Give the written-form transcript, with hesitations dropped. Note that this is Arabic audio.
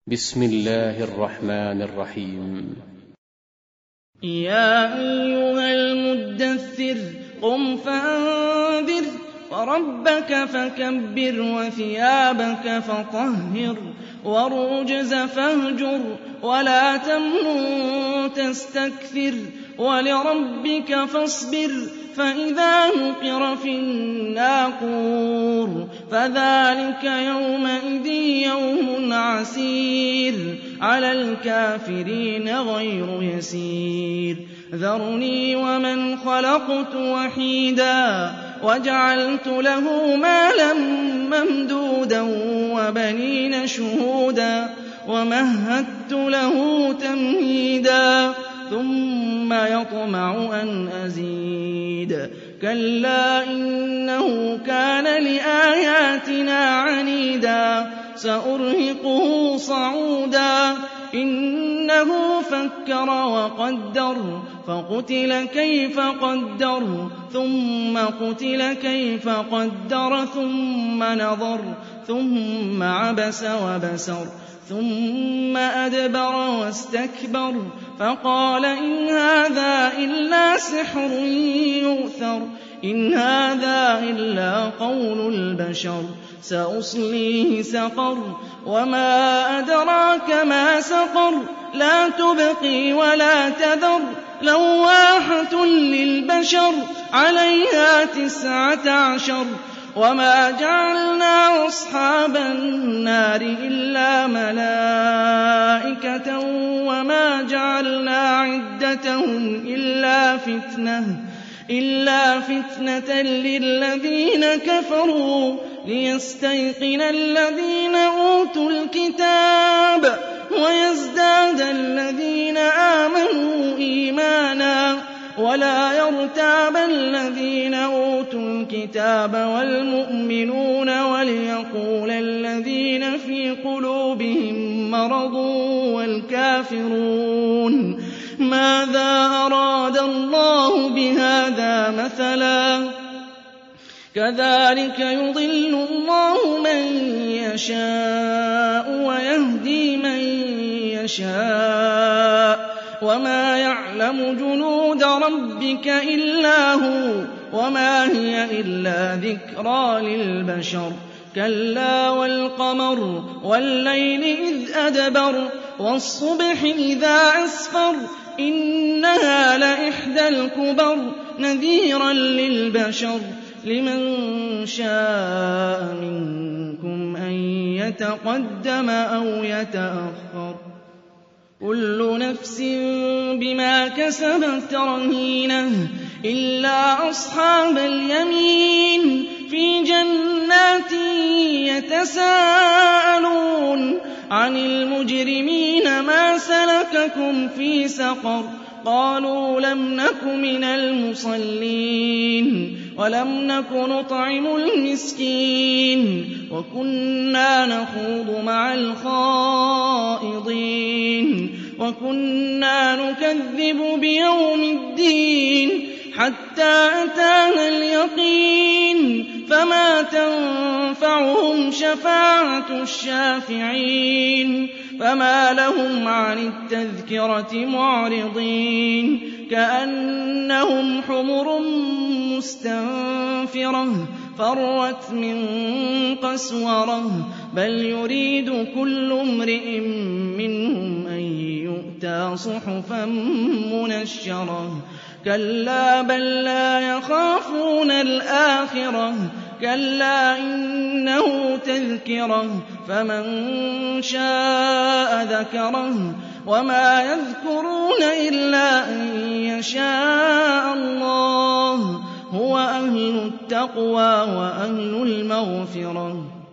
بسم الله الرحمن الرحيم. يا أيها المدثر قم فأنذر وربك فكبر وثيابك فطهر والرجز فاهجر ولا تمنن تستكثر ولربك فاصبر فإذا نقر في الناقور فذلك يومئذ يوم عسير على الكافرين غير يسير ذرني ومن خلقت وحيدا وجعلت له مالا ممدودا وبنين شهودا ومهدت له تمهيدا ثم يطمع أن أزيد كلا إنه كان لآياتنا عنيدا سأرهقه صعودا إنه فكر وقدر فقتل كيف قدر ثم قتل كيف قدر ثم نظر ثم عبس وبسر ثم أدبر واستكبر فقال إن هذا إلا سحر يؤثر إن هذا إلا قول البشر سأصليه سقر وما أدراك ما سقر لا تبقي ولا تذر لواحة للبشر عليها 19 وما جعلنا أصحاب النار إلا ملائكة وما جعلنا عدتهم إلا فتنة للذين كفروا ليستيقن الذين أوتوا الكتاب ويزداد الذين آمنوا إيمانا ولا يرتاب الذين أوتوا الكتاب والمؤمنون وليقول الذين في قلوبهم مرض والكافرون ماذا أراد الله بهذا مثلا كذلك يضل الله من يشاء ويهدي من يشاء وما يعلم جنود ربك إلا هو وما هي إلا ذكرى للبشر كلا والقمر والليل إذ أدبر والصبح إذا أسفر إنها لإحدى الكبر نذيرا للبشر لمن شاء منكم أن يتقدم أو يتأخر كل نفس بما كسبت رهينة إلا أصحاب اليمين في جنات يتساءلون عن المجرمين ما سلككم في سقر قالوا لم نك من المصلين ولم نك نطعم المسكين وكنا نخوض مع الخائضين وكنا نكذب بيوم الدين حتى أتانا اليقين فما تنفعهم شفاعة الشافعين فما لهم عن التذكرة معرضين كأنهم حمر مستنفرة فرت من قسورة بل يريد كل امرئ منهم أن يؤتى صحفا منشرة كلا بل لا يخافون الآخرة كلا إنه تذكرة فمن شاء ذكره وما يذكرون إلا أن يشاء الله هو أهل التقوى وأهل المغفرة